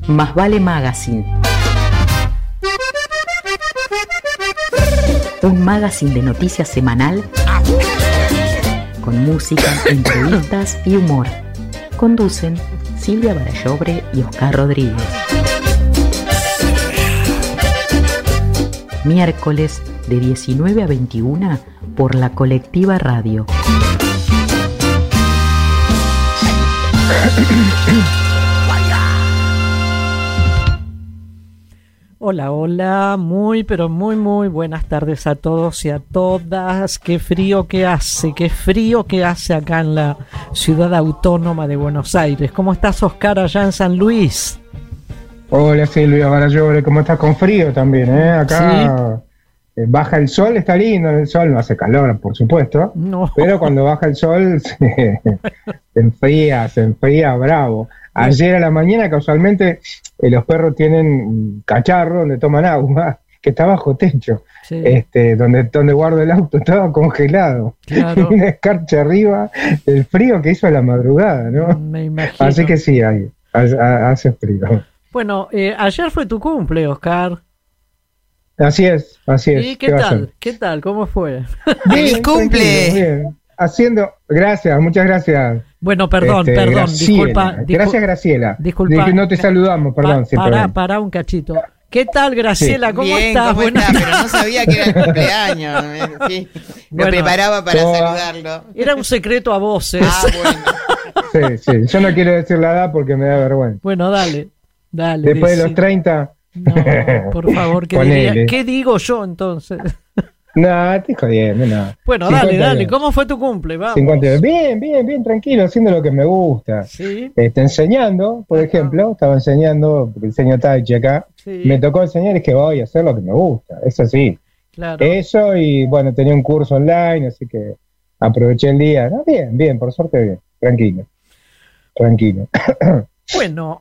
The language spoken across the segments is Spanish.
Más Vale Magazine. Un magazine de noticias semanal con música, entrevistas y humor. Conducen Silvia Barallobre y Oscar Rodríguez. Miércoles de 19 a 21 por la Colectiva Radio. Hola, hola, muy pero muy buenas tardes a todos y a todas. Qué frío que hace acá en la ciudad autónoma de Buenos Aires. ¿Cómo estás, Oscar, allá en San Luis? Hola, Silvia Barallobre, ¿cómo estás? Con frío también, ¿eh? Acá ¿sí? Baja el sol, está lindo el sol, no hace calor, por supuesto, no. Pero cuando baja el sol se enfría bravo. Ayer a la mañana, casualmente, los perros tienen un cacharro donde toman agua, que está bajo techo, sí. Donde guardo el auto, estaba congelado. Claro. Una escarcha arriba, el frío que hizo a la madrugada, ¿no? Me imagino. Así que sí, hace frío. Bueno, ayer fue tu cumple, Oscar. Así es. ¿Y qué tal? ¿Cómo fue? ¡Feliz cumple! Bien. Muchas gracias. Bueno, perdón, disculpa. Gracias, Graciela. Disculpa. No te saludamos, perdón. Para un cachito. ¿Qué tal, Graciela? Sí. ¿Cómo estás? ¿Cómo estás? Pero no sabía que era el cumpleaños. Sí. Me preparaba para saludarlo. Era un secreto a voces. Bueno. Sí. Yo no quiero decir la edad porque me da vergüenza. Bueno, dale. Después de los 30... No, por favor, ¿qué digo yo entonces? No, estoy jodiendo, no. Bueno, dale, ¿cómo fue tu cumple? Vamos. 50. Bien, tranquilo, haciendo lo que me gusta. ¿Sí? Enseñando, por ejemplo, estaba enseñando, porque enseño Tai Chi acá, sí. Me tocó enseñar, es que voy a hacer lo que me gusta, eso sí. Claro. Eso, y bueno, tenía un curso online, así que aproveché el día. No, bien, por suerte bien, tranquilo. Bueno,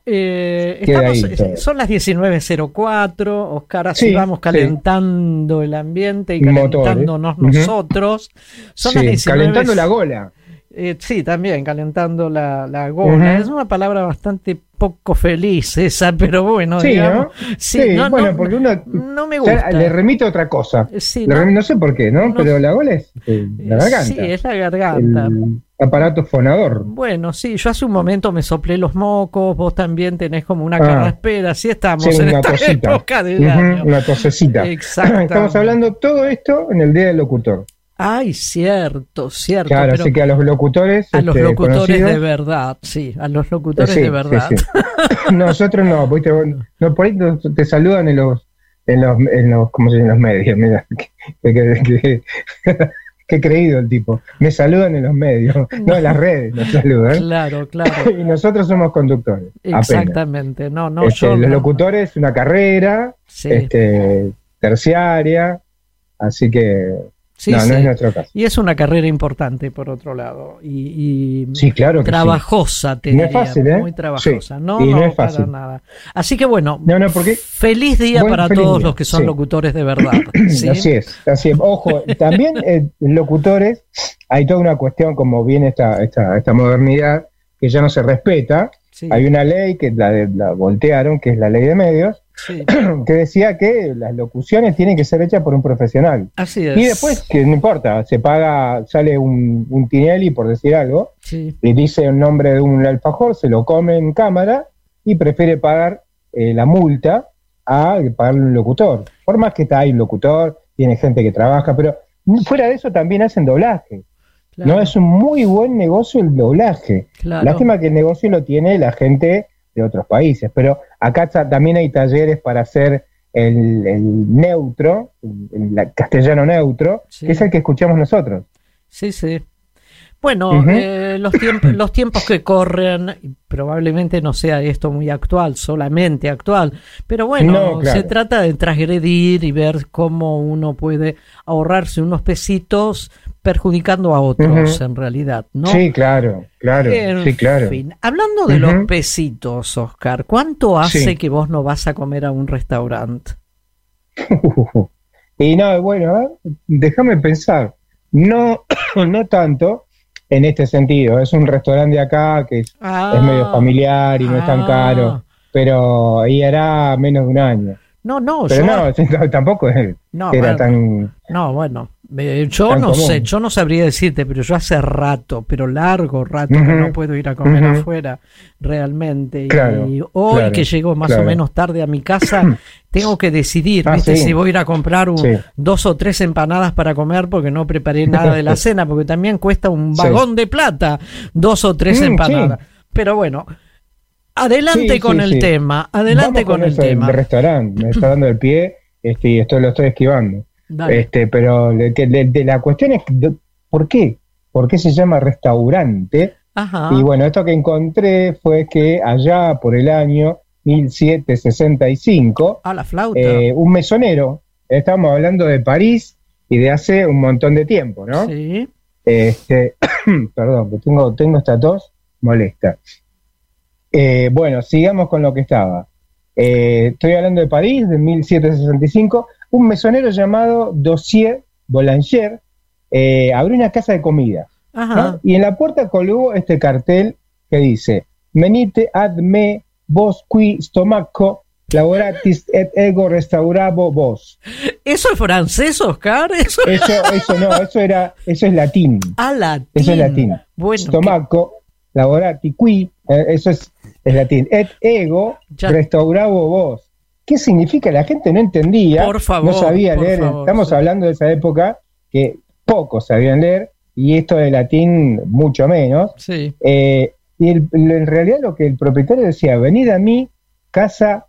son las 19:04, Oscar, así vamos calentando el ambiente y calentándonos nosotros. Son las 19. Calentando la gola. Sí, también calentando la gola. Es una palabra bastante poco feliz esa, pero bueno, sí, digamos. ¿no? Sí, bueno, porque uno no me gusta. Le remito a otra cosa. Sí, no sé por qué, ¿no? Pero la gola es la garganta. Sí, es la garganta. El aparato fonador. Bueno, sí, yo hace un momento me soplé los mocos, vos también tenés como una carraspera, así estamos en esta época del año. Una tosecita. Exacto. Estamos hablando todo esto en el Día del Locutor. Ay, cierto. Claro, así que a los locutores... A los locutores de verdad, sí, a los locutores de verdad. Sí. Nosotros no, por ahí te saludan en los ¿cómo se llama? En los medios, mira, qué creído el tipo. Me saludan en los medios, no en las redes, nos saludan. Claro. Y nosotros somos conductores. Exactamente, apenas. Los locutores, una carrera, terciaria, así que... No es nuestro caso. Y es una carrera importante, por otro lado. Y sí, claro que trabajosa, te diría. No es fácil, ¿eh? Muy trabajosa. Sí. No es fácil. Para nada. Así que bueno, porque, feliz día para todos los que son locutores de verdad. ¿Sí? Así es. Ojo, también locutores, hay toda una cuestión, como viene esta modernidad, que ya no se respeta. Sí. Hay una ley que la voltearon, que es la ley de medios, que decía que las locuciones tienen que ser hechas por un profesional. Así es. Y después, que no importa, sale un Tinelli, por decir algo, y dice el nombre de un alfajor, se lo come en cámara y prefiere pagar la multa a pagarle un locutor. Por más que hay un locutor, tiene gente que trabaja, pero fuera de eso también hacen doblaje. Claro. No, es un muy buen negocio el doblaje. Claro. Lástima que el negocio lo tiene la gente de otros países, pero acá también hay talleres para hacer el neutro, el castellano neutro, que es el que escuchamos nosotros. Sí. Bueno, los tiempos que corren, probablemente no sea esto muy actual, solamente actual, pero bueno, claro. Se trata de transgredir y ver cómo uno puede ahorrarse unos pesitos perjudicando a otros, en realidad, ¿no? Sí, claro. En fin, hablando de los pesitos, Oscar, ¿cuánto hace que vos no vas a comer a un restaurante? Y no, bueno, déjame pensar, no tanto. En este sentido, es un restaurante de acá que es medio familiar y no es tan caro. pero ahí hará menos de un año. No, pero no, tampoco era tan... No, bueno, yo no sé, yo no sabría decirte, pero yo hace rato, pero largo rato, que no puedo ir a comer afuera, realmente. Claro, y hoy que llego más o menos tarde a mi casa, tengo que decidir, ¿viste? Si voy a ir a comprar 2 o 3 empanadas para comer, porque no preparé nada de la cena, porque también cuesta un vagón de plata 2 o 3 empanadas. Pero bueno... Adelante con el tema, adelante con el tema. El restaurante, me está dando el pie, y esto lo estoy esquivando. Pero de la cuestión es, ¿por qué? ¿Por qué se llama restaurante? Ajá. Y bueno, esto que encontré fue que allá por el año 1765, la flauta. Un mesonero, estamos hablando de París y de hace un montón de tiempo, ¿no? Sí. Perdón, que tengo esta tos molesta. Bueno, sigamos con lo que estaba. Estoy hablando de París, de 1765. Un mesonero llamado Dossier Boulanger abrió una casa de comida, ¿no? Y en la puerta colgó este cartel que dice: Venite ad me vos qui stomaco laboratis et ego restaurabo vos. ¿Eso es francés, Oscar? Eso no, eso es latín. Latín. Eso es latín. Bueno, stomaco laborati qui, eso es latín. Et ego restaurabo vos. ¿Qué significa? La gente no entendía, por favor, no sabía leer. Estamos hablando de esa época que pocos sabían leer, y esto de latín mucho menos. Sí. Y en realidad lo que el propietario decía: venid a mi casa,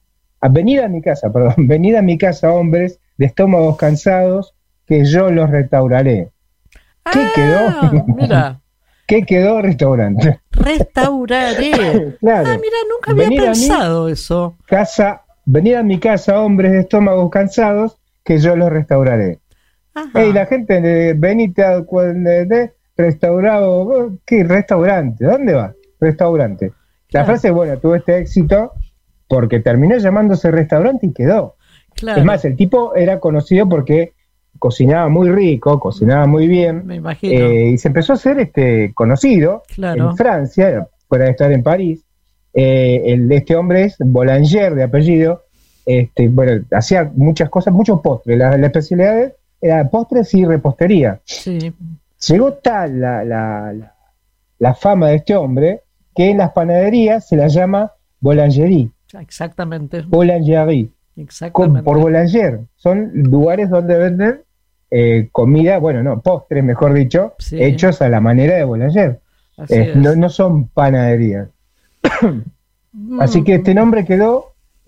hombres de estómagos cansados, que yo los restauraré. ¿Qué quedó? Mira. ¿Qué quedó? Restaurante. Restauraré. Claro. Mira, nunca había pensado eso. Venid a mi casa, hombres de estómagos cansados, que yo los restauraré. Y la gente, venite a restaurado. ¿Qué restaurante? ¿Dónde va? Restaurante. La frase, bueno, tuvo este éxito porque terminó llamándose restaurante y quedó. Claro. Es más, el tipo era conocido porque cocinaba muy rico, cocinaba muy bien. Me imagino. Y se empezó a hacer conocido en Francia, fuera de estar en París. Este hombre es Boulanger de apellido. Bueno, hacía muchas cosas, muchos postres. Las especialidades eran postres y repostería. Sí. Llegó tal la fama de este hombre que en las panaderías se la llama boulangerie. Exactamente. Boulangerie. Exactamente. Por Boulanger. Son lugares donde venden comida, postres, mejor dicho, hechos a la manera de Boulanger. No son panaderías. Así que este nombre quedó,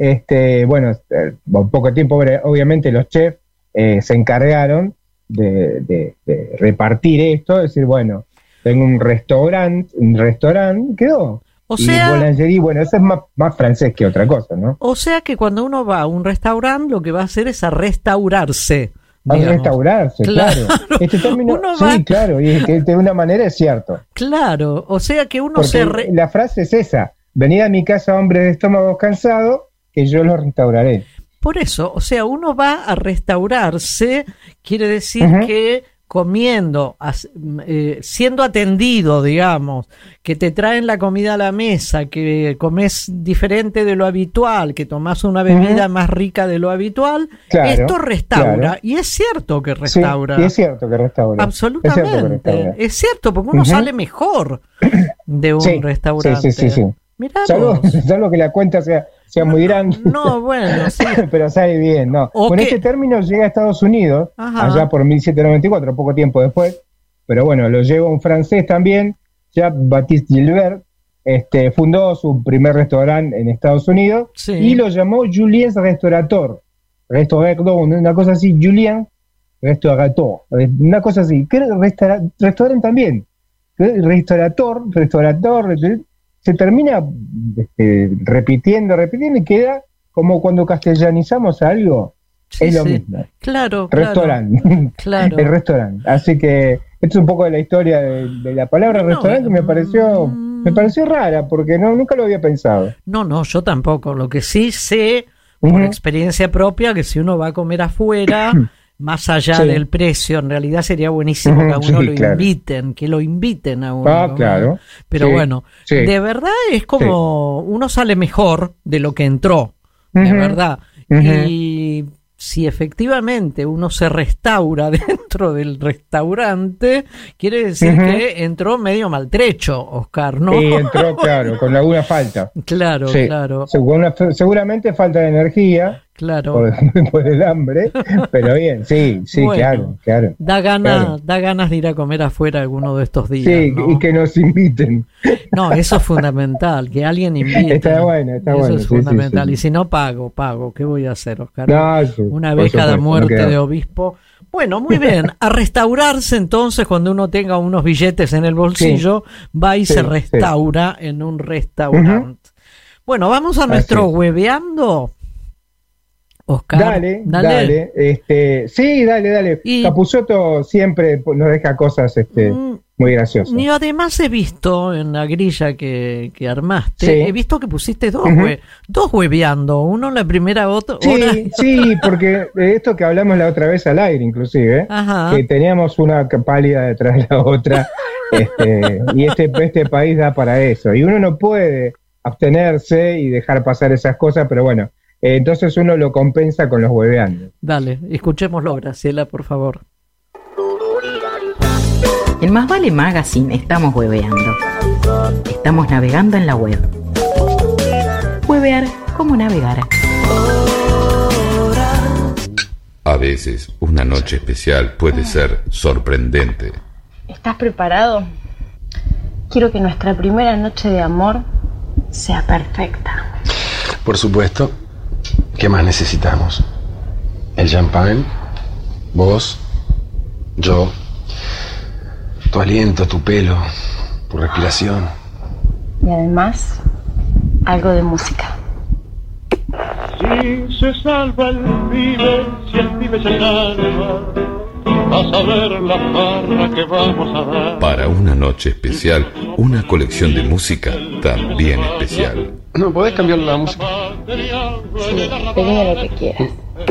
poco tiempo, obviamente los chefs se encargaron de repartir esto, decir, bueno, tengo un restaurante, quedó. O sea, y boulangerie, eso es más francés que otra cosa, ¿no? O sea que cuando uno va a un restaurante, lo que va a hacer es a restaurarse. A restaurarse, claro. Este término, claro, y que de una manera es cierto. Claro, o sea que uno la frase es esa: venid a mi casa, hombres de estómagos cansados, que yo los restauraré. Por eso, o sea, uno va a restaurarse, quiere decir que comiendo, siendo atendido, digamos, que te traen la comida a la mesa, que comes diferente de lo habitual, que tomás una bebida más rica de lo habitual, esto restaura. Claro. Y es cierto que restaura. Sí, y es cierto que restaura. Absolutamente. Es cierto, porque uno sale mejor de un restaurante. Sí. Mirá salvo que la cuenta sea muy grande. No, bueno, sí. Pero sale bien, ¿no? Con este término llega a Estados Unidos, allá por 1794, poco tiempo después, pero bueno, lo lleva un francés también, Jean-Baptiste Gilbert, fundó su primer restaurante en Estados Unidos, y lo llamó Julien's Restaurateur, una cosa así, Julien Restaurateur, una cosa así, que restaurante también, restaurator, se termina repitiendo y queda como cuando castellanizamos algo, es lo mismo. Claro. Restaurante. Claro. El restaurante. Así que esto es un poco de la historia de la palabra restaurante, que me pareció rara, porque nunca lo había pensado. No, yo tampoco. Lo que sí sé, por experiencia propia, que si uno va a comer afuera, más allá del precio, en realidad sería buenísimo que a uno lo inviten a uno. Claro. Pero bueno, de verdad es como uno sale mejor de lo que entró, de verdad. Y si efectivamente uno se restaura dentro del restaurante, quiere decir que entró medio maltrecho, Oscar, ¿no? Sí, entró, claro, con alguna falta. Claro. Seguramente falta de energía. Claro. Por el hambre, pero bien, sí, bueno, claro. Da ganas de ir a comer afuera alguno de estos días. Sí, ¿no? Y que nos inviten. No, eso es fundamental, que alguien invite. Está bueno. Eso es fundamental. Y si no pago. ¿Qué voy a hacer, Oscar? Una vez cada muerte de obispo. Bueno, muy bien. A restaurarse entonces, cuando uno tenga unos billetes en el bolsillo, va y se restaura en un restaurante. Bueno, vamos a nuestro hueveando. Oscar, dale. Dale. Y Capusotto siempre nos deja cosas muy graciosas. Y además he visto en la grilla que armaste, he visto que pusiste dos hueveando, uno en la primera hora. Sí, porque de esto que hablamos la otra vez al aire, inclusive, que teníamos una pálida detrás de la otra, y este país da para eso, y uno no puede abstenerse y dejar pasar esas cosas, pero bueno. Entonces uno lo compensa con los hueveando. Dale, escuchémoslo, Graciela, por favor. En Más Vale Magazine estamos hueveando. Estamos navegando en la web. Huevear como navegar. A veces, una noche especial puede ser sorprendente. ¿Estás preparado? Quiero que nuestra primera noche de amor sea perfecta. Por supuesto. ¿Qué más necesitamos? El champán, vos, yo, tu aliento, tu pelo, tu respiración. Y además, algo de música. Si se salva el pibe, si el pibe se salva, vas a ver la farra que vamos a dar. Para una noche especial, una colección de música también especial. ¿No podés cambiar la música? Sí, pedime lo que quieras.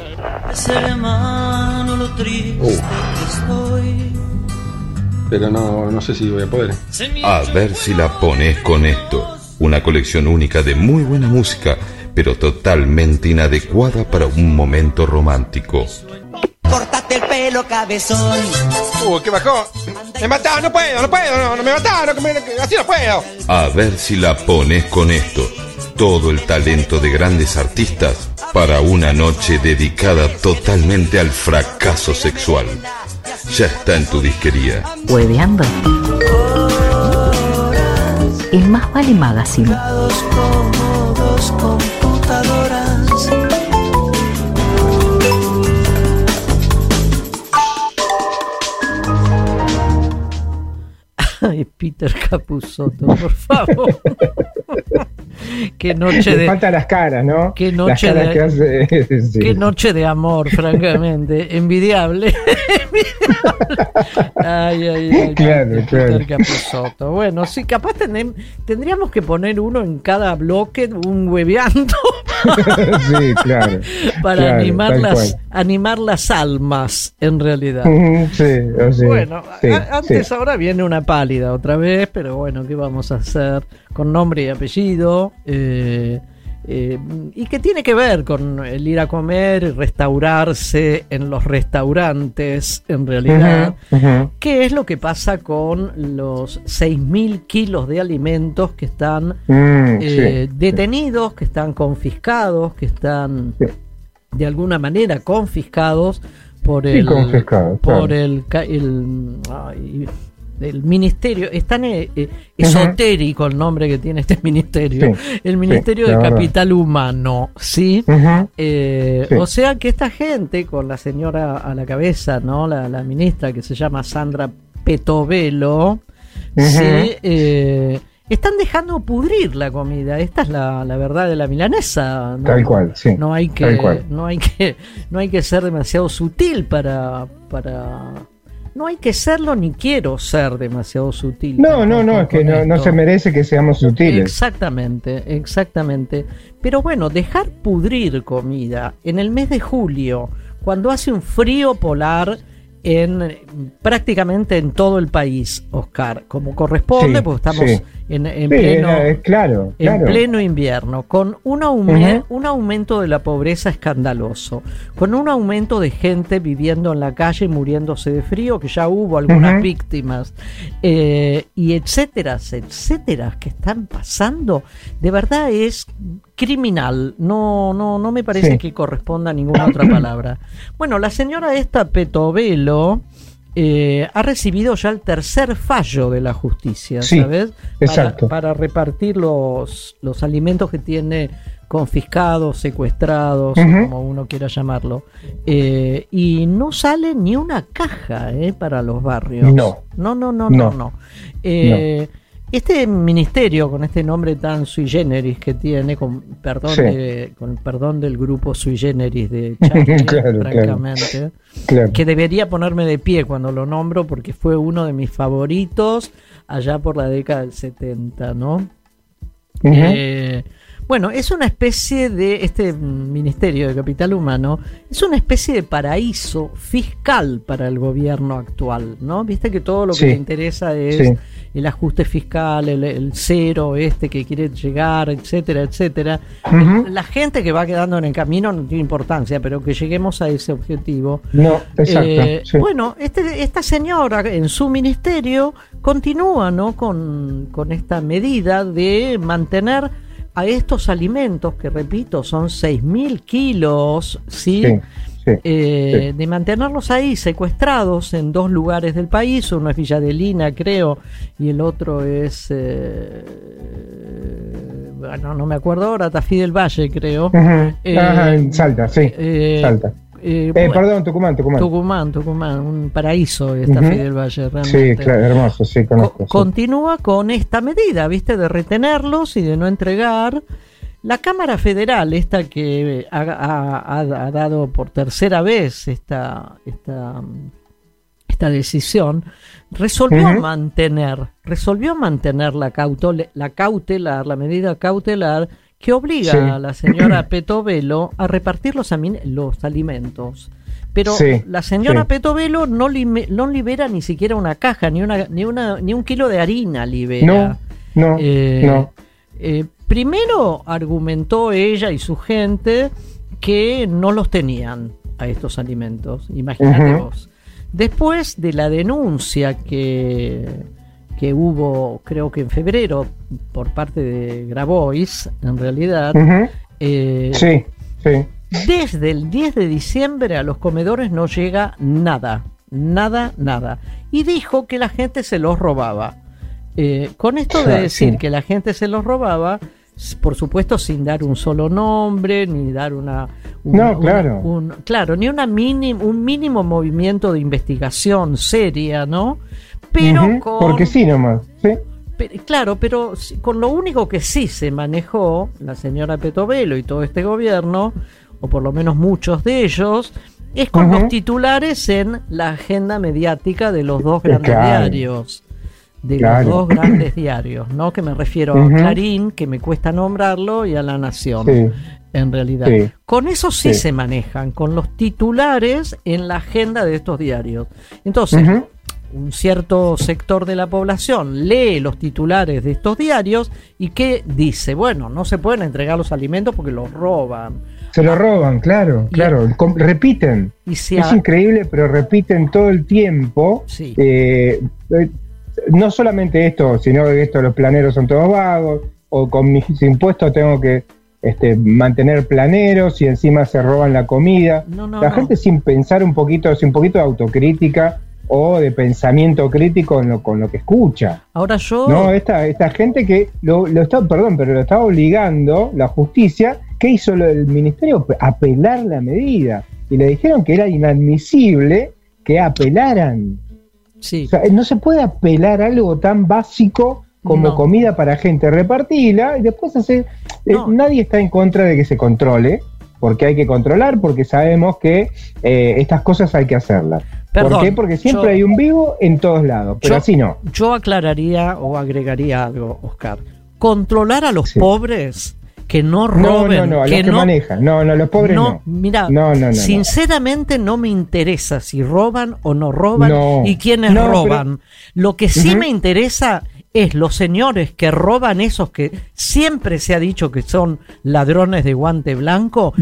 Pero no sé si voy a poder. A ver si la pones con esto. Una colección única de muy buena música, pero totalmente inadecuada para un momento romántico. Cortate el pelo, cabezón. ¿Qué bajó? Me mataron, no me mataron, así no puedo. A ver si la pones con esto. Todo el talento de grandes artistas para una noche dedicada totalmente al fracaso sexual. Ya está en tu disquería. Hueveando. El Más Vale Magazine. Ay, Peter Capusotto, por favor. Qué noche de... faltan las caras, ¿no? Qué noche las caras de... que hace, sí. Qué noche de amor, francamente. Envidiable. Ay, claro. Peter Capusotto. Bueno, sí, capaz tendríamos que poner uno en cada bloque, un hueveando. Sí, claro. Para animar las almas, en realidad. Sí. Bueno, antes ahora viene una pálida otra vez, pero bueno, ¿qué vamos a hacer? Con nombre y apellido, y que tiene que ver con el ir a comer y restaurarse en los restaurantes, en realidad. ¿Qué es lo que pasa con los 6.000 kilos de alimentos que están detenidos, que están confiscados, que están de alguna manera confiscados por el ministerio? Es tan esotérico el nombre que tiene este ministerio, el Ministerio de Capital Humano, ¿sí? O sea que esta gente, con la señora a la cabeza, ¿no? La ministra, que se llama Sandra Petovelo, están dejando pudrir la comida. Esta es la verdad de la milanesa, ¿no? Tal cual, sí. No hay que ser demasiado sutil para no hay que serlo ni quiero ser demasiado sutil. No, es que no se merece que seamos sutiles. Exactamente. Pero bueno, dejar pudrir comida en el mes de julio, cuando hace un frío polar prácticamente en todo el país, Oscar, como corresponde, porque estamos en pleno invierno, con un aumento de la pobreza escandaloso, con un aumento de gente viviendo en la calle muriéndose de frío, que ya hubo algunas víctimas, y etcétera, que están pasando. De verdad es criminal, no me parece que corresponda a ninguna otra palabra. Bueno, la señora esta Petovelo ha recibido ya el tercer fallo de la justicia, ¿sabes? Exacto. Para repartir los alimentos que tiene confiscados, secuestrados, como uno quiera llamarlo, y no sale ni una caja para los barrios. No. Este ministerio, con este nombre tan sui generis que tiene, con perdón del grupo sui generis de Charlie, francamente, que debería ponerme de pie cuando lo nombro, porque fue uno de mis favoritos allá por la década del 70, ¿no? Bueno, es una especie de, este Ministerio de Capital Humano, es una especie de paraíso fiscal para el gobierno actual, ¿no? Viste que todo lo que le interesa es el ajuste fiscal, el cero que quiere llegar, etcétera. La gente que va quedando en el camino no tiene importancia, pero que lleguemos a ese objetivo. No, exacto. Bueno, esta señora en su ministerio continúa, ¿no? con esta medida de mantener a estos alimentos, que repito, son 6.000 kilos, de mantenerlos ahí secuestrados en 2 lugares del país. Uno es Villa Adelina, creo, y el otro es no me acuerdo ahora, Tafí del Valle, creo. En Salta, Salta. Perdón, Tucumán, un paraíso esta Tafí del Valle, realmente. Sí, claro, hermoso, conozco. Continúa con esta medida, ¿viste? De retenerlos y de no entregar. La Cámara Federal, esta que ha dado por tercera vez esta decisión, resolvió mantener la medida cautelar que obliga a la señora Petovelo a repartir los alimentos. Pero la señora Petovelo no libera ni siquiera una caja, ni un kilo de harina libera. No. Primero argumentó ella y su gente que no los tenían a estos alimentos, imagínate vos. Después de la denuncia que hubo, creo que en febrero, por parte de Grabois, en realidad, desde el 10 de diciembre a los comedores no llega nada, y dijo que la gente se los robaba. Con esto de decir que la gente se los robaba, por supuesto sin dar un solo nombre, ni dar ni un mínimo movimiento de investigación seria, ¿no? Pero porque sí nomás, pero con lo único que sí se manejó la señora Petovelo y todo este gobierno, o por lo menos muchos de ellos, es con los titulares en la agenda mediática de los dos grandes diarios. Los dos grandes diarios, ¿no? Que me refiero a Clarín, que me cuesta nombrarlo, y a La Nación, en realidad. Con eso se manejan, con los titulares en la agenda de estos diarios. Entonces, un cierto sector de la población lee los titulares de estos diarios y ¿qué dice? Bueno, no se pueden entregar los alimentos porque los roban. Se los roban, claro. Repiten. Es increíble, pero repiten todo el tiempo. No solamente esto, sino que los planeros son todos vagos, o con mis impuestos tengo que mantener planeros y encima se roban la comida. La gente sin pensar un poquito de autocrítica o de pensamiento crítico con lo que escucha. Ahora esta gente que lo está obligando la justicia. ¿Qué hizo el ministerio? Apelar la medida, y le dijeron que era inadmisible que apelaran. O sea, no se puede apelar algo tan básico como comida para gente, repartirla y después nadie está en contra de que se controle, porque hay que controlar, porque sabemos que estas cosas hay que hacerlas. ¿Por qué? Porque siempre hay un vivo en todos lados, pero así no. Yo aclararía o agregaría algo, Oscar. Controlar a los pobres, que no roben. No, a los que manejan. No, los pobres no. Mira, sinceramente no me interesa si roban o no roban y quiénes roban. Lo que sí me interesa es los señores que roban, esos que siempre se ha dicho que son ladrones de guante blanco,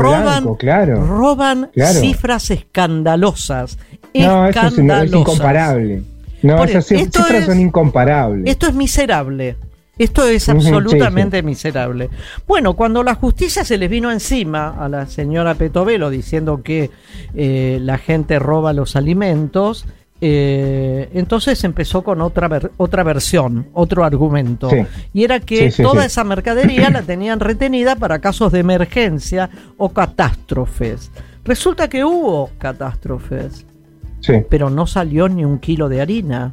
roban cifras escandalosas. Eso es incomparable. Esas cifras son incomparables. Esto es miserable. Esto es absolutamente miserable. Bueno, cuando la justicia se les vino encima a la señora Petovelo diciendo que la gente roba los alimentos, entonces empezó con otra versión, otro argumento. Y era que toda esa mercadería la tenían retenida para casos de emergencia o catástrofes. Resulta que hubo catástrofes, pero no salió ni un kilo de harina.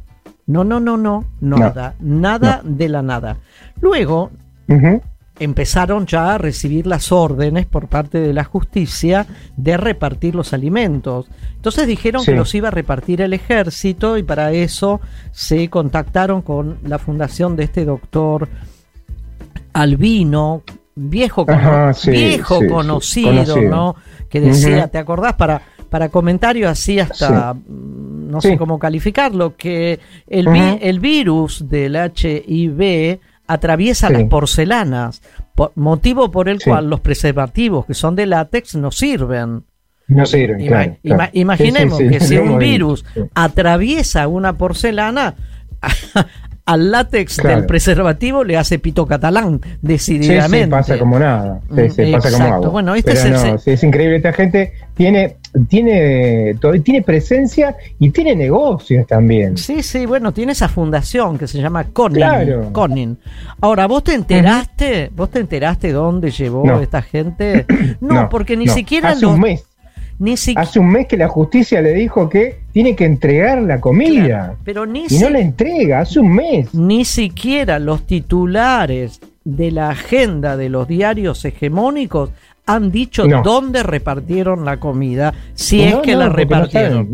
Nada de la nada. Luego empezaron ya a recibir las órdenes por parte de la justicia de repartir los alimentos. Entonces dijeron que los iba a repartir el ejército y para eso se contactaron con la fundación de este doctor Albino, viejo conocido, ¿no? Que decía, ¿te acordás? Para comentarios así hasta... no sé cómo calificarlo, que el virus del HIV atraviesa las porcelanas, motivo por el cual los preservativos que son de látex no sirven. Imaginemos que si un virus atraviesa una porcelana, al látex del preservativo le hace pito catalán, decididamente. Pasa como nada. Pasa como agua. Bueno, es increíble. Esta gente tiene presencia y tiene negocios también. Bueno, tiene esa fundación que se llama Conin. Ahora, ¿vos te enteraste? ¿Vos te enteraste dónde llevó esta gente? No, porque ni siquiera hace un mes. Hace un mes que la justicia le dijo que tiene que entregar la comida, pero no la entrega, hace un mes. Ni siquiera los titulares de la agenda de los diarios hegemónicos han dicho dónde repartieron la comida, si es que la repartieron.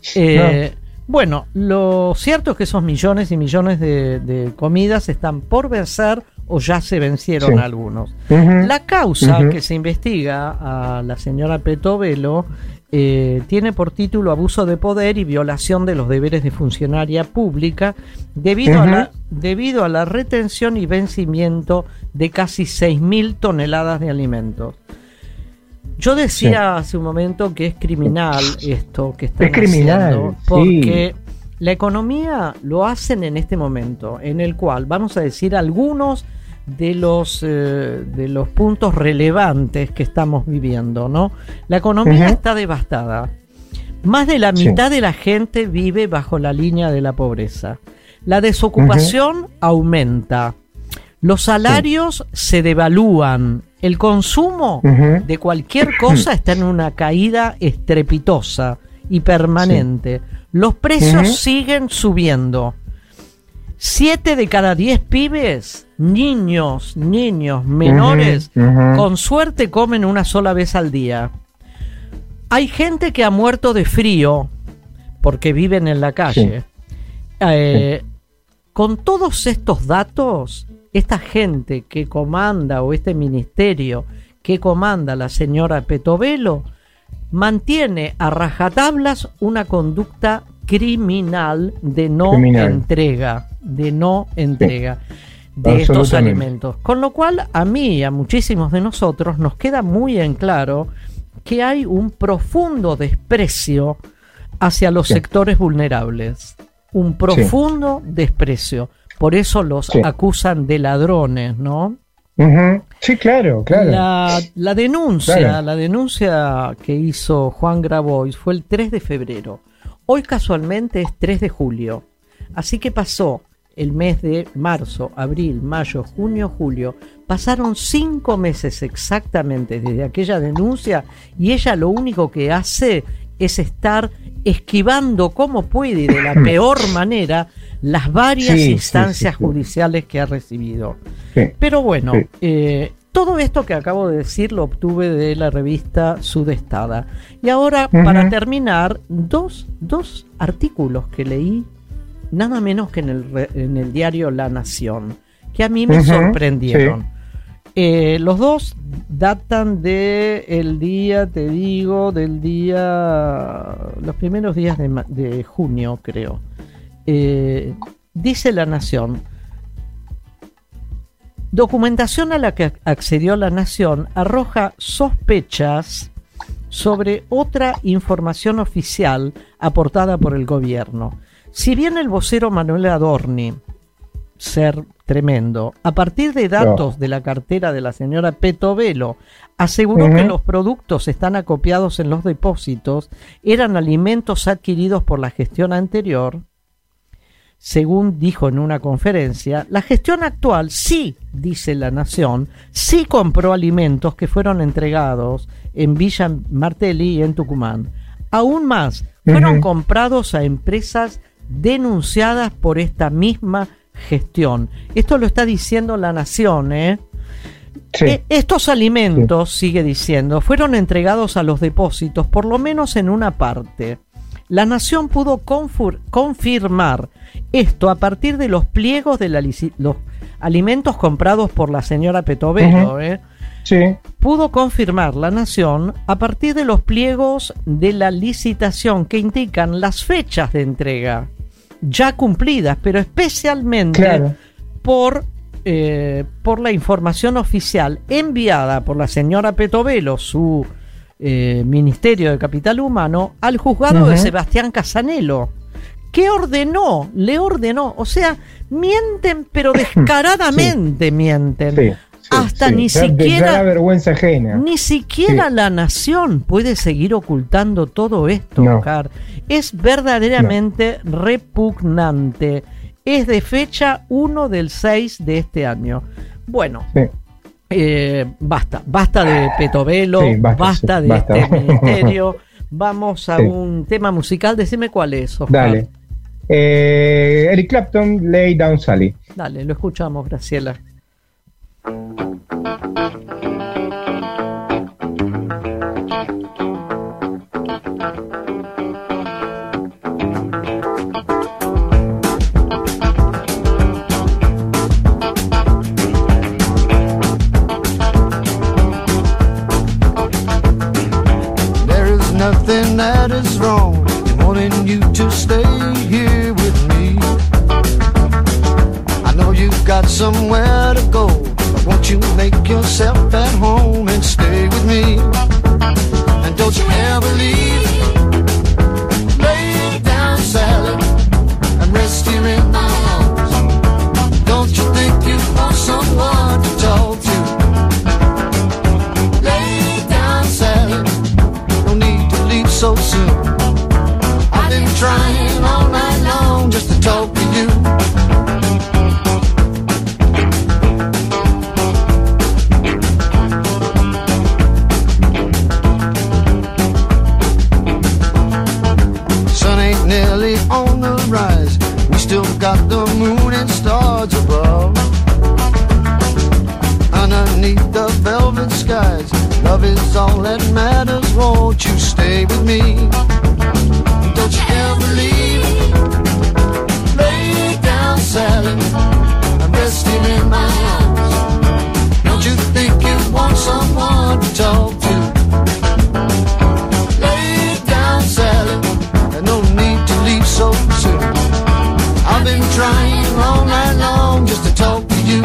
Bueno, lo cierto es que esos millones y millones de comidas están por vencer o ya se vencieron algunos. La causa que se investiga a la señora Petovelo tiene por título abuso de poder y violación de los deberes de funcionaria pública debido a la retención y vencimiento de casi 6.000 toneladas de alimentos. Yo decía hace un momento que es criminal esto que están haciendo, porque la economía lo hacen en este momento, en el cual vamos a decir algunos de los puntos relevantes que estamos viviendo, ¿no? La economía está devastada. Más de la mitad de la gente vive bajo la línea de la pobreza. La desocupación aumenta. Los salarios se devalúan. El consumo de cualquier cosa está en una caída estrepitosa y permanente. Los precios siguen subiendo. 7 de cada 10 pibes, niños menores, con suerte comen una sola vez al día. Hay gente que ha muerto de frío porque viven en la calle. Con todos estos datos, esta gente que comanda, o este ministerio que comanda la señora Petovelo, mantiene a rajatablas una conducta criminal de no entrega de estos alimentos. Con lo cual, a mí y a muchísimos de nosotros nos queda muy en claro que hay un profundo desprecio hacia los sectores vulnerables. Un profundo desprecio. Por eso los acusan de ladrones, ¿no? Sí, claro. La denuncia que hizo Juan Grabois fue el 3 de febrero. Hoy casualmente es 3 de julio. Así que pasó el mes de marzo, abril, mayo, junio, julio. Pasaron 5 meses exactamente desde aquella denuncia y ella lo único que hace es estar esquivando como puede y de la peor manera las varias instancias judiciales que ha recibido. Pero bueno, Todo esto que acabo de decir lo obtuve de la revista Sudestada. Y ahora, para terminar, dos artículos que leí, nada menos que en el diario La Nación, que a mí me sorprendieron. Sí. Los dos datan del día, los primeros días de junio, creo. Dice La Nación: documentación a la que accedió La Nación arroja sospechas sobre otra información oficial aportada por el gobierno. Si bien el vocero Manuel Adorni, ser tremendo, a partir de datos de la cartera de la señora Petovelo, aseguró que los productos están acopiados en los depósitos, eran alimentos adquiridos por la gestión anterior. Según dijo en una conferencia, la gestión actual sí, dice La Nación, sí compró alimentos que fueron entregados en Villa Martelli y en Tucumán. Aún más, fueron comprados a empresas denunciadas por esta misma gestión. Esto lo está diciendo La Nación, ¿eh? Sí. Estos alimentos, sigue diciendo, fueron entregados a los depósitos, por lo menos en una parte. La Nación pudo confirmar esto a partir de los pliegos de los alimentos comprados por la señora Petovelo. Sí. Pudo confirmar La Nación a partir de los pliegos de la licitación que indican las fechas de entrega ya cumplidas, pero especialmente por la información oficial enviada por la señora Petovelo, su Ministerio de Capital Humano, al juzgado de Sebastián Casanelo, que le ordenó, o sea, mienten, pero descaradamente mienten. Sí, hasta ni siquiera da vergüenza ajena. Ni siquiera La Nación puede seguir ocultando todo esto, Oscar. Es verdaderamente repugnante. Es de fecha 1/6 de este año. Bueno, basta de Petovelo, basta de este ministerio. Vamos a un tema musical. Decime cuál es, Oscar. Dale. Eric Clapton, Lay Down Sally. Dale, lo escuchamos, Graciela. Nothing that is wrong in wanting you to stay here with me. I know you've got somewhere to go, but won't you make yourself at home and stay with me? And don't you ever leave. Lay down, Sally, and rest here in my arms. Don't you think you want someone to talk to? Lay down, Sally, no need to leave so soon. I've been trying all night long just to talk to you. Sun ain't nearly on the rise. We still got the moon and stars above. Underneath the velvet skies, love is all that matters. Won't you stay with me? Don't you ever leave. Lay down, Sally, and rest here in my arms. Don't you think you want someone to talk to? Lay down, Sally, and no need to leave so soon. I've been trying all night long just to talk to you.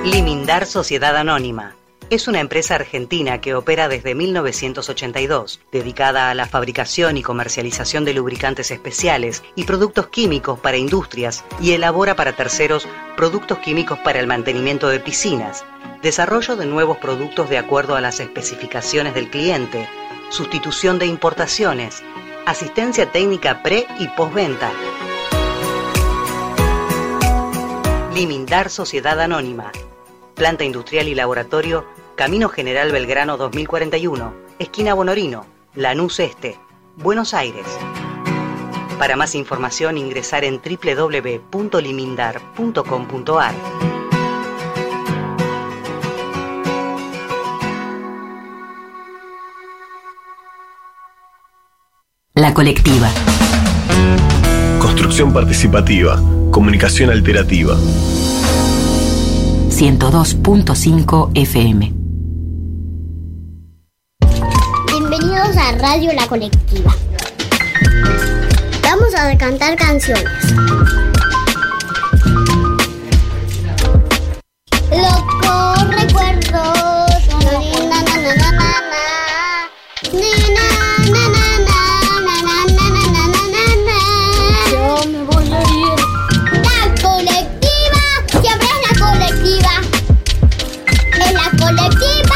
Limindar Sociedad Anónima. Es una empresa argentina que opera desde 1982, dedicada a la fabricación y comercialización de lubricantes especiales y productos químicos para industrias, y elabora para terceros productos químicos para el mantenimiento de piscinas, desarrollo de nuevos productos de acuerdo a las especificaciones del cliente, sustitución de importaciones, asistencia técnica pre- y postventa. Limindar Sociedad Anónima. Planta industrial y laboratorio, Camino General Belgrano 2041, esquina Bonorino, Lanús Este, Buenos Aires. Para más información ingresar en www.limindar.com.ar. La colectiva. Construcción participativa. Comunicación alterativa. 102.5 FM. Bienvenidos a Radio La Colectiva. Vamos a cantar canciones. Locos recuerdos. Na, na, na, na, na, na. Na, na, na, na, na, na, na, na, na, na, na. Yo me voy a ir. La colectiva, siempre es la colectiva. Es la colectiva.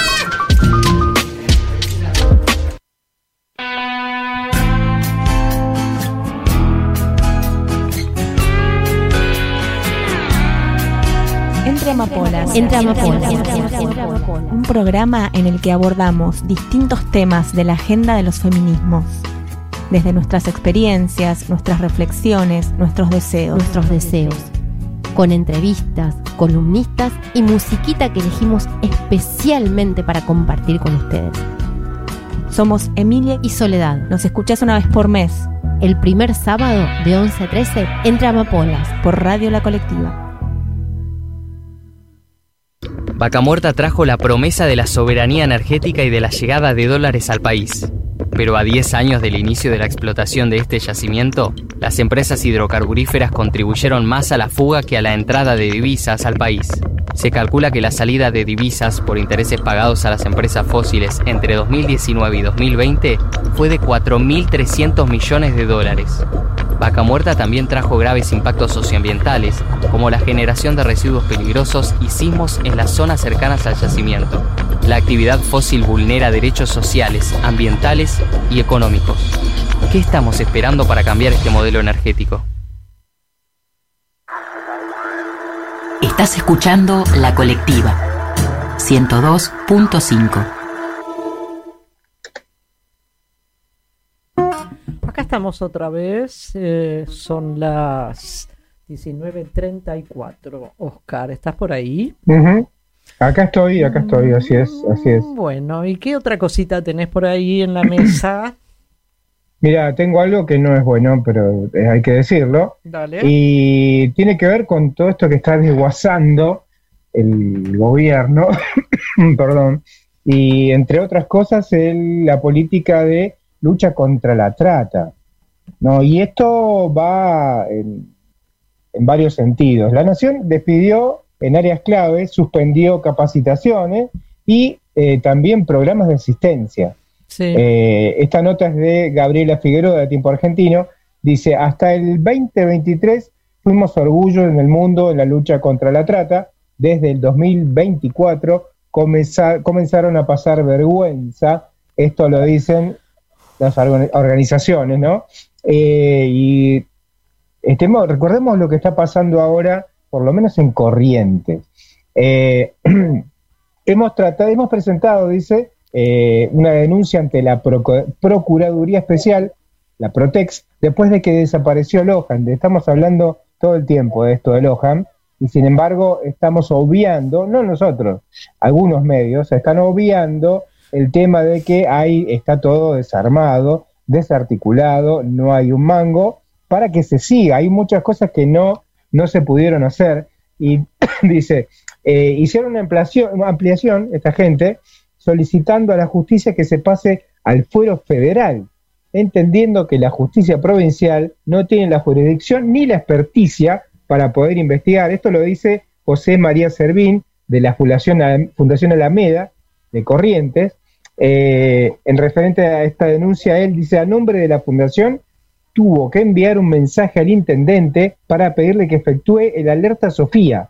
Entre Amapolas. Un programa en el que abordamos distintos temas de la agenda de los feminismos. Desde nuestras experiencias, nuestras reflexiones, nuestros deseos. Con entrevistas, columnistas y musiquita que elegimos especialmente para compartir con ustedes. Somos Emilia y Soledad. Nos escuchás una vez por mes. El primer sábado de 11 a 13 entre Amapolas. Por Radio La Colectiva. Vaca Muerta trajo la promesa de la soberanía energética y de la llegada de dólares al país. Pero a 10 años del inicio de la explotación de este yacimiento, las empresas hidrocarburíferas contribuyeron más a la fuga que a la entrada de divisas al país. Se calcula que la salida de divisas por intereses pagados a las empresas fósiles entre 2019 y 2020 fue de 4.300 millones de dólares. Vaca Muerta también trajo graves impactos socioambientales, como la generación de residuos peligrosos y sismos en las zonas cercanas al yacimiento. La actividad fósil vulnera derechos sociales, ambientales y económicos. ¿Qué estamos esperando para cambiar este modelo energético? Estás escuchando La Colectiva 102.5. Acá estamos otra vez, son las 19:34. Oscar, ¿estás por ahí? Uh-huh. Acá estoy, así es. Bueno, ¿y qué otra cosita tenés por ahí en la mesa? Mira, tengo algo que no es bueno, pero hay que decirlo. Dale. Y tiene que ver con todo esto que está desguazando el gobierno, perdón, y entre otras cosas la política de lucha contra la trata, ¿no? Y esto va en varios sentidos. La Nación despidió en áreas claves, suspendió capacitaciones y también programas de asistencia. Sí. Esta nota es de Gabriela Figueroa de Tiempo Argentino. Dice: hasta el 2023 fuimos orgullo en el mundo en la lucha contra la trata. Desde el 2024 comenzaron a pasar vergüenza. Esto lo dicen las organizaciones, ¿no? Y recordemos lo que está pasando ahora, por lo menos en Corrientes. Hemos presentado, dice, una denuncia ante la Procuraduría Especial, la Protex, después de que desapareció Loján. Estamos hablando todo el tiempo de esto de Loján, y sin embargo estamos obviando, no nosotros, algunos medios están obviando el tema de que ahí está todo desarmado, desarticulado, no hay un mango para que se siga. Hay muchas cosas que no se pudieron hacer, y dice, hicieron una ampliación esta gente, solicitando a la justicia que se pase al fuero federal, entendiendo que la justicia provincial no tiene la jurisdicción ni la experticia para poder investigar. Esto lo dice José María Servín, de la Fundación Alameda, de Corrientes. En referente a esta denuncia, él dice: a nombre de la Fundación, tuvo que enviar un mensaje al intendente para pedirle que efectúe el alerta Sofía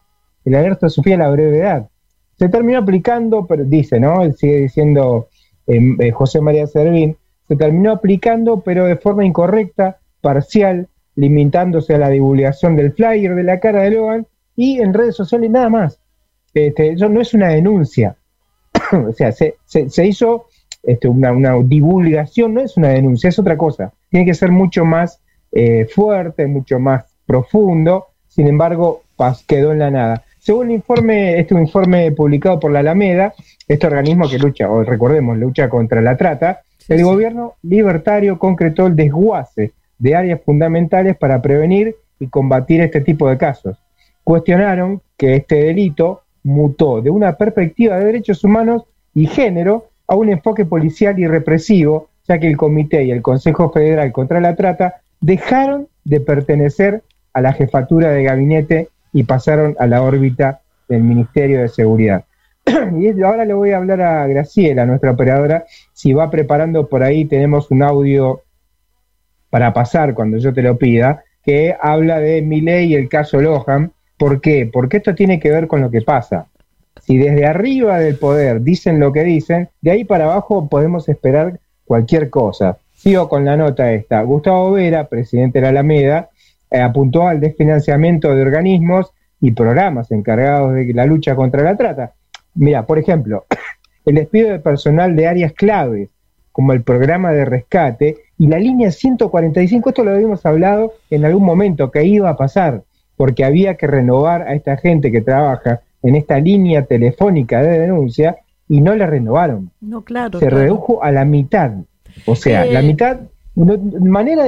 a la brevedad. Se terminó aplicando, pero dice, ¿no? Él sigue diciendo José María Servín, se terminó aplicando, pero de forma incorrecta, parcial, limitándose a la divulgación del flyer de la cara de Logan y en redes sociales nada más. Eso no es una denuncia. O sea, se hizo una divulgación, no es una denuncia, es otra cosa. Tiene que ser mucho más fuerte, mucho más profundo. Sin embargo, quedó en la nada. Según un informe publicado por la Alameda, este organismo que lucha contra la trata, el gobierno libertario concretó el desguace de áreas fundamentales para prevenir y combatir este tipo de casos. Cuestionaron que este delito mutó de una perspectiva de derechos humanos y género a un enfoque policial y represivo, ya que el Comité y el Consejo Federal contra la Trata dejaron de pertenecer a la jefatura de gabinete y pasaron a la órbita del Ministerio de Seguridad. Y ahora le voy a hablar a Graciela, nuestra operadora, si va preparando por ahí, tenemos un audio para pasar cuando yo te lo pida, que habla de Milei y el caso Lohan. ¿Por qué? Porque esto tiene que ver con lo que pasa. Si desde arriba del poder dicen lo que dicen, de ahí para abajo podemos esperar cualquier cosa. Sigo con la nota esta. Gustavo Vera, presidente de la Alameda, apuntó al desfinanciamiento de organismos y programas encargados de la lucha contra la trata. Mira, por ejemplo, el despido de personal de áreas claves, como el programa de rescate y la línea 145, esto lo habíamos hablado en algún momento, que iba a pasar, porque había que renovar a esta gente que trabaja en esta línea telefónica de denuncia y no la renovaron. No, claro. Se redujo a la mitad. O sea, la mitad, manera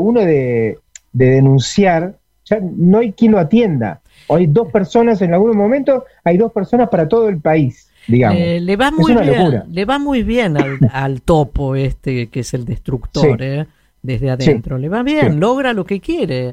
de denunciar, ya no hay quien lo atienda. Hay 2 personas en algún momento, hay 2 personas para todo el país, digamos. Le va muy bien al topo que es el destructor, sí. Desde adentro. Sí. Le va bien, sí. Logra lo que quiere.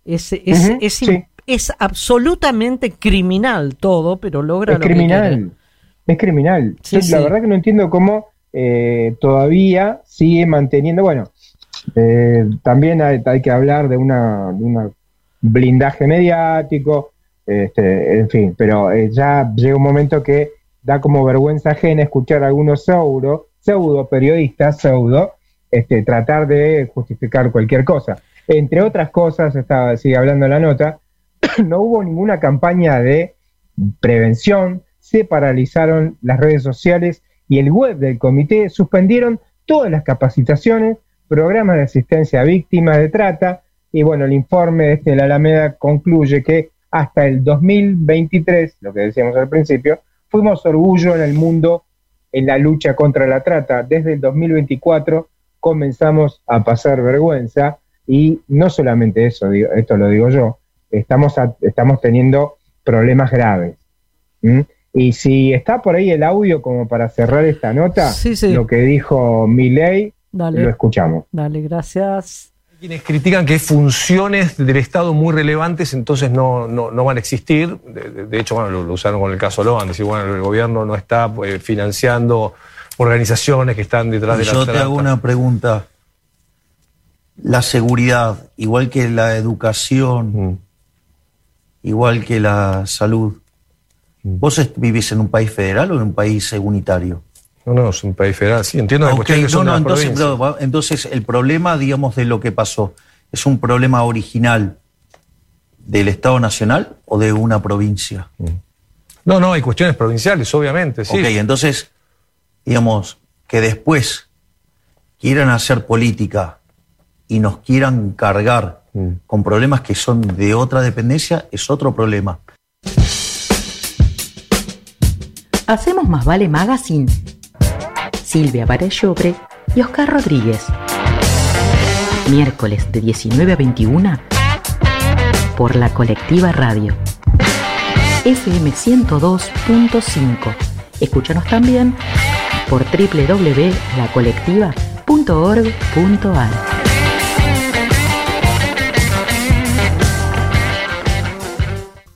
Es absolutamente criminal todo, pero logra lo que quiere. Es criminal. Sí, la verdad que no entiendo cómo todavía sigue manteniendo. Bueno, también hay que hablar de una blindaje mediático, en fin, pero ya llega un momento que da como vergüenza ajena escuchar a algunos pseudo periodistas, tratar de justificar cualquier cosa. Entre otras cosas, sigue hablando la nota, no hubo ninguna campaña de prevención, se paralizaron las redes sociales y el web del comité, suspendieron todas las capacitaciones, programas de asistencia a víctimas de trata, y bueno, el informe de la Alameda concluye que hasta el 2023, lo que decíamos al principio, fuimos orgullo en el mundo en la lucha contra la trata. Desde el 2024 comenzamos a pasar vergüenza, y no solamente eso, esto lo digo yo, estamos teniendo problemas graves. Y si está por ahí el audio como para cerrar esta nota, sí. Lo que dijo Milei, lo escuchamos. Dale, gracias. Quienes critican que hay funciones del Estado muy relevantes, entonces no van a existir. De hecho, bueno, lo usaron con el caso Logan, decir, bueno, el gobierno no está financiando organizaciones que están detrás de la trata. Yo te hago una pregunta. La seguridad, igual que la educación, igual que la salud, ¿vos vivís en un país federal o en un país unitario? No, es un país federal, sí, entiendo la cuestión que son de las provincias. Entonces el problema, digamos, de lo que pasó, ¿es un problema original del Estado Nacional o de una provincia? No, hay cuestiones provinciales, obviamente, sí. Ok, entonces, digamos, que después quieran hacer política y nos quieran cargar con problemas que son de otra dependencia, es otro problema. Hacemos Más Vale Magazine. Silvia Varellobre y Oscar Rodríguez. Miércoles de 19 a 21 por La Colectiva Radio. FM 102.5. Escúchanos también por www.lacolectiva.org.ar.